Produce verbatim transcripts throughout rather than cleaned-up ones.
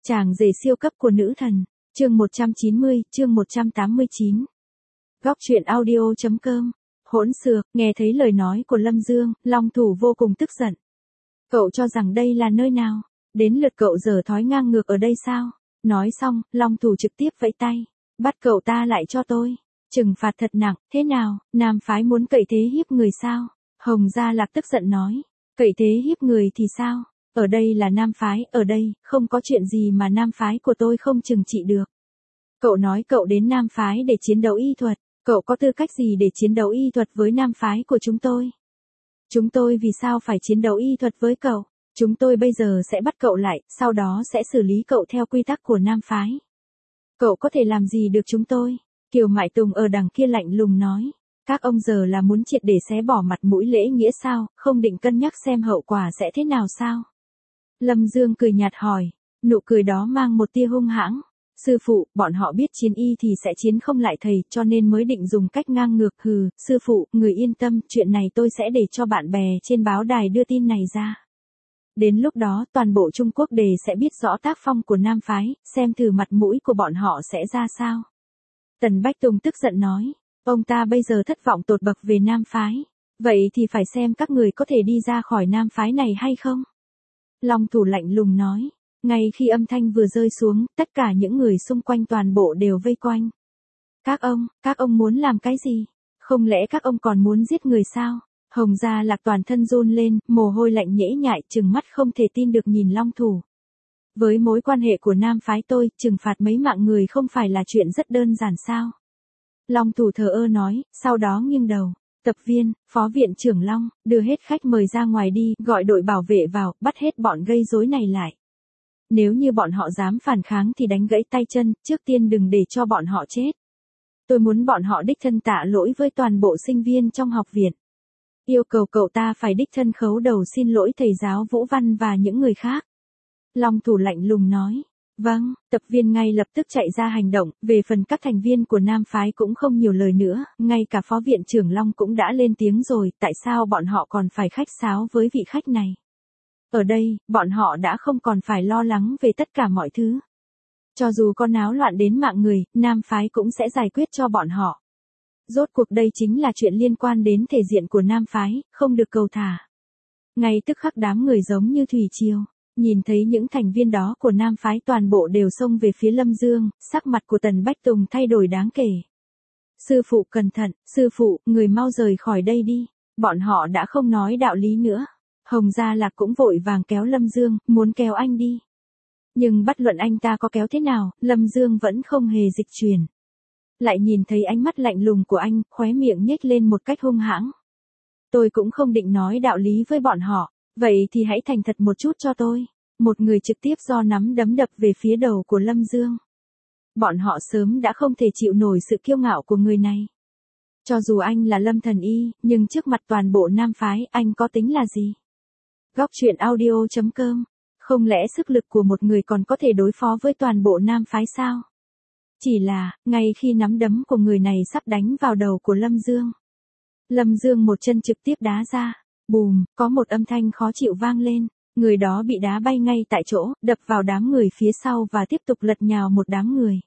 Chàng rể siêu cấp của nữ thần, chương một trăm chín mươi, chương một trăm tám mươi chín. Góc truyện audio.com. Hỗn xược, nghe thấy lời nói của Lâm Dương, Long Thủ vô cùng tức giận. Cậu cho rằng đây là nơi nào? Đến lượt cậu giở thói ngang ngược ở đây sao? Nói xong, Long Thủ trực tiếp vẫy tay. Bắt cậu ta lại cho tôi. Trừng phạt thật nặng, thế nào, nam phái muốn cậy thế hiếp người sao? Hồng Gia Lạc tức giận nói. Cậy thế hiếp người thì sao? Ở đây là nam phái, ở đây, không có chuyện gì mà nam phái của tôi không trừng trị được. Cậu nói cậu đến nam phái để chiến đấu y thuật, cậu có tư cách gì để chiến đấu y thuật với nam phái của chúng tôi? Chúng tôi vì sao phải chiến đấu y thuật với cậu? Chúng tôi bây giờ sẽ bắt cậu lại, sau đó sẽ xử lý cậu theo quy tắc của nam phái. Cậu có thể làm gì được chúng tôi? Kiều Mại Tùng ở đằng kia lạnh lùng nói. Các ông giờ là muốn triệt để xé bỏ mặt mũi lễ nghĩa sao, không định cân nhắc xem hậu quả sẽ thế nào sao? Lâm Dương cười nhạt hỏi, nụ cười đó mang một tia hung hãng. Sư phụ, bọn họ biết chiến y thì sẽ chiến không lại thầy, cho nên mới định dùng cách ngang ngược. Hừ, sư phụ, người yên tâm, chuyện này tôi sẽ để cho bạn bè trên báo đài đưa tin này ra. Đến lúc đó toàn bộ Trung Quốc đề sẽ biết rõ tác phong của nam phái, xem thử mặt mũi của bọn họ sẽ ra sao. Tần Bách Tùng tức giận nói, ông ta bây giờ thất vọng tột bậc về nam phái. Vậy thì phải xem các người có thể đi ra khỏi nam phái này hay không? Long Thủ lạnh lùng nói. Ngay khi âm thanh vừa rơi xuống, tất cả những người xung quanh toàn bộ đều vây quanh. Các ông, các ông muốn làm cái gì? Không lẽ các ông còn muốn giết người sao? Hồng Gia Lạc toàn thân run lên, mồ hôi lạnh nhễ nhại, trừng mắt không thể tin được nhìn Long Thủ. Với mối quan hệ của nam phái tôi, trừng phạt mấy mạng người không phải là chuyện rất đơn giản sao? Long Thủ thờ ơ nói, sau đó nghiêng đầu. Tập viên, phó viện trưởng Long, đưa hết khách mời ra ngoài đi, gọi đội bảo vệ vào, bắt hết bọn gây rối này lại. Nếu như bọn họ dám phản kháng thì đánh gãy tay chân, trước tiên đừng để cho bọn họ chết. Tôi muốn bọn họ đích thân tạ lỗi với toàn bộ sinh viên trong học viện. Yêu cầu cậu ta phải đích thân khấu đầu xin lỗi thầy giáo Vũ Văn và những người khác. Long Thủ lạnh lùng nói. Vâng, tập viên ngay lập tức chạy ra hành động, về phần các thành viên của nam phái cũng không nhiều lời nữa, ngay cả phó viện trưởng Long cũng đã lên tiếng rồi, tại sao bọn họ còn phải khách sáo với vị khách này? Ở đây, bọn họ đã không còn phải lo lắng về tất cả mọi thứ. Cho dù có náo loạn đến mạng người, nam phái cũng sẽ giải quyết cho bọn họ. Rốt cuộc đây chính là chuyện liên quan đến thể diện của nam phái, không được cầu thả. Ngay tức khắc đám người giống như thủy triều. Nhìn thấy những thành viên đó của nam phái toàn bộ đều xông về phía Lâm Dương, sắc mặt của Tần Bách Tùng thay đổi đáng kể. Sư phụ cẩn thận, sư phụ, người mau rời khỏi đây đi. Bọn họ đã không nói đạo lý nữa. Hồng Gia Lạc cũng vội vàng kéo Lâm Dương, muốn kéo anh đi. Nhưng bất luận anh ta có kéo thế nào, Lâm Dương vẫn không hề dịch chuyển. Lại nhìn thấy ánh mắt lạnh lùng của anh, khóe miệng nhếch lên một cách hung hãng. Tôi cũng không định nói đạo lý với bọn họ. Vậy thì hãy thành thật một chút cho tôi. Một người trực tiếp do nắm đấm đập về phía đầu của Lâm Dương. Bọn họ sớm đã không thể chịu nổi sự kiêu ngạo của người này. Cho dù anh là Lâm Thần Y, nhưng trước mặt toàn bộ nam phái, anh có tính là gì? Góc truyện audio.com. Không lẽ sức lực của một người còn có thể đối phó với toàn bộ nam phái sao? Chỉ là, ngay khi nắm đấm của người này sắp đánh vào đầu của Lâm Dương. Lâm Dương một chân trực tiếp đá ra. Bùm, có một âm thanh khó chịu vang lên, người đó bị đá bay ngay tại chỗ, đập vào đám người phía sau và tiếp tục lật nhào một đám người.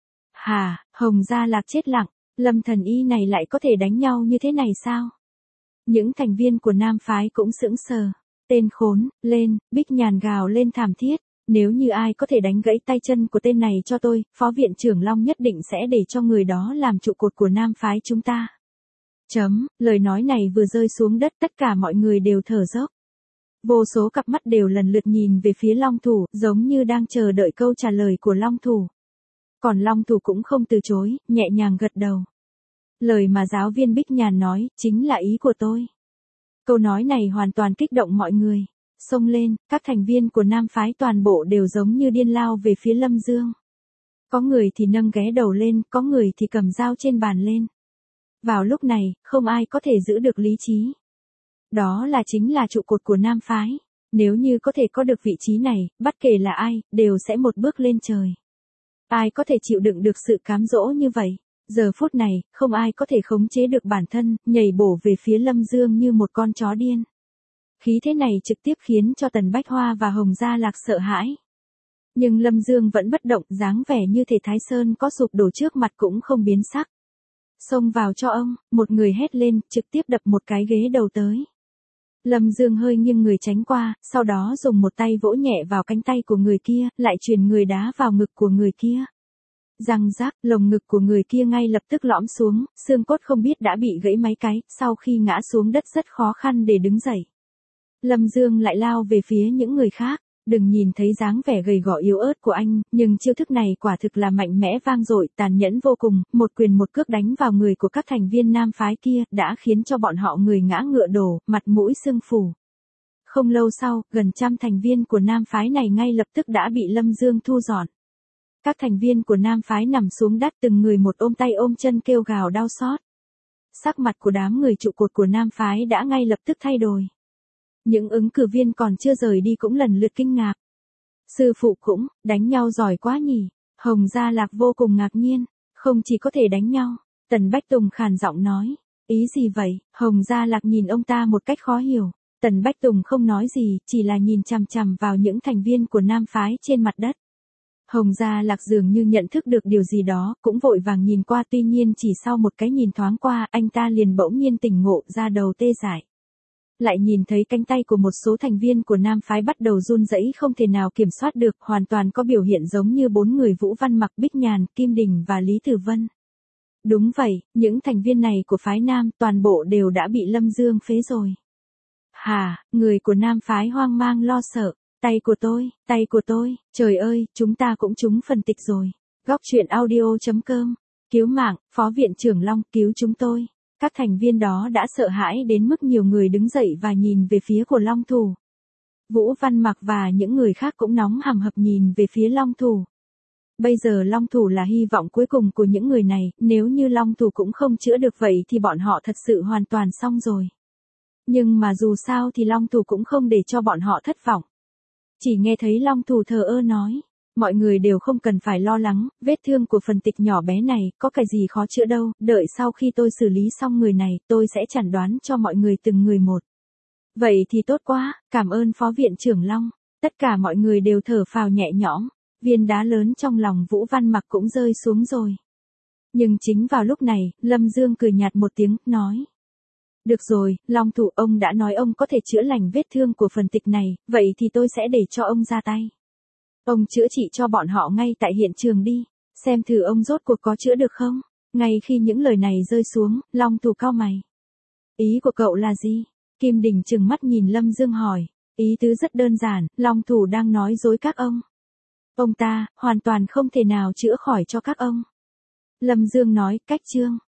Hà, Hồng Gia Lạc chết lặng, Lâm Thần Y này lại có thể đánh nhau như thế này sao? Những thành viên của nam phái cũng sững sờ. Tên khốn, lên, Bích Nhàn gào lên thảm thiết, nếu như ai có thể đánh gãy tay chân của tên này cho tôi, phó viện trưởng Long nhất định sẽ để cho người đó làm trụ cột của nam phái chúng ta. Chấm, lời nói này vừa rơi xuống đất tất cả mọi người đều thở dốc. Vô số cặp mắt đều lần lượt nhìn về phía Long Thủ, giống như đang chờ đợi câu trả lời của Long Thủ. Còn Long Thủ cũng không từ chối, nhẹ nhàng gật đầu. Lời mà giáo viên Bích Nhàn nói, chính là ý của tôi. Câu nói này hoàn toàn kích động mọi người. Xông lên, các thành viên của nam phái toàn bộ đều giống như điên lao về phía Lâm Dương. Có người thì nâng ghé đầu lên, có người thì cầm dao trên bàn lên. Vào lúc này, không ai có thể giữ được lý trí. Đó là chính là trụ cột của nam phái. Nếu như có thể có được vị trí này, bất kể là ai, đều sẽ một bước lên trời. Ai có thể chịu đựng được sự cám dỗ như vậy? Giờ phút này, không ai có thể khống chế được bản thân, nhảy bổ về phía Lâm Dương như một con chó điên. Khí thế này trực tiếp khiến cho Tần Bách Hoa và Hồng Gia Lạc sợ hãi. Nhưng Lâm Dương vẫn bất động, dáng vẻ như thể Thái Sơn có sụp đổ trước mặt cũng không biến sắc. Xông vào cho ông, một người hét lên, trực tiếp đập một cái ghế đầu tới. Lâm Dương hơi nghiêng người tránh qua, sau đó dùng một tay vỗ nhẹ vào cánh tay của người kia, lại truyền người đá vào ngực của người kia. Răng rác, lồng ngực của người kia ngay lập tức lõm xuống, xương cốt không biết đã bị gãy mấy cái, sau khi ngã xuống đất rất khó khăn để đứng dậy. Lâm Dương lại lao về phía những người khác, đừng nhìn thấy dáng vẻ gầy gò yếu ớt của anh, nhưng chiêu thức này quả thực là mạnh mẽ vang dội, tàn nhẫn vô cùng, một quyền một cước đánh vào người của các thành viên nam phái kia, đã khiến cho bọn họ người ngã ngựa đổ, mặt mũi sưng phù. Không lâu sau, gần trăm thành viên của nam phái này ngay lập tức đã bị Lâm Dương thu dọn. Các thành viên của nam phái nằm xuống đất từng người một ôm tay ôm chân kêu gào đau xót. Sắc mặt của đám người trụ cột của nam phái đã ngay lập tức thay đổi. Những ứng cử viên còn chưa rời đi cũng lần lượt kinh ngạc. Sư phụ cũng, đánh nhau giỏi quá nhỉ. Hồng Gia Lạc vô cùng ngạc nhiên, không chỉ có thể đánh nhau. Tần Bách Tùng khàn giọng nói, ý gì vậy? Hồng Gia Lạc nhìn ông ta một cách khó hiểu. Tần Bách Tùng không nói gì, chỉ là nhìn chằm chằm vào những thành viên của nam phái trên mặt đất. Hồng Gia Lạc dường như nhận thức được điều gì đó, cũng vội vàng nhìn qua, tuy nhiên chỉ sau một cái nhìn thoáng qua, anh ta liền bỗng nhiên tỉnh ngộ, ra đầu tê dại. Lại nhìn thấy cánh tay của một số thành viên của nam phái bắt đầu run rẩy không thể nào kiểm soát được, hoàn toàn có biểu hiện giống như bốn người Vũ Văn Mặc, Bích Nhàn, Kim Đình và Lý Tử Vân. Đúng vậy, những thành viên này của phái nam toàn bộ đều đã bị Lâm Dương phế rồi. Hà, người của nam phái hoang mang lo sợ. Tay của tôi, tay của tôi, trời ơi, chúng ta cũng trúng phần tịch rồi. Góc truyện audio chấm com, cứu mạng, phó viện trưởng Long, cứu chúng tôi. Các thành viên đó đã sợ hãi đến mức nhiều người đứng dậy và nhìn về phía của Long Thủ. Vũ Văn Mặc và những người khác cũng nóng hầm hập nhìn về phía Long Thủ. Bây giờ Long Thủ là hy vọng cuối cùng của những người này, nếu như Long Thủ cũng không chữa được vậy thì bọn họ thật sự hoàn toàn xong rồi. Nhưng mà dù sao thì Long Thủ cũng không để cho bọn họ thất vọng. Chỉ nghe thấy Long Thủ thờ ơ nói, mọi người đều không cần phải lo lắng, vết thương của phần tịch nhỏ bé này, có cái gì khó chữa đâu, đợi sau khi tôi xử lý xong người này, tôi sẽ chẩn đoán cho mọi người từng người một. Vậy thì tốt quá, cảm ơn phó viện trưởng Long, tất cả mọi người đều thở phào nhẹ nhõm, viên đá lớn trong lòng Vũ Văn Mặc cũng rơi xuống rồi. Nhưng chính vào lúc này, Lâm Dương cười nhạt một tiếng, nói. Được rồi, Long Thủ, ông đã nói ông có thể chữa lành vết thương của phần tịch này, vậy thì tôi sẽ để cho ông ra tay. Ông chữa trị cho bọn họ ngay tại hiện trường đi, xem thử ông rốt cuộc có chữa được không? Ngay khi những lời này rơi xuống, Long Thủ cau mày. Ý của cậu là gì? Kim Đình trừng mắt nhìn Lâm Dương hỏi, ý tứ rất đơn giản, Long Thủ đang nói dối các ông. Ông ta, hoàn toàn không thể nào chữa khỏi cho các ông. Lâm Dương nói, cách chương.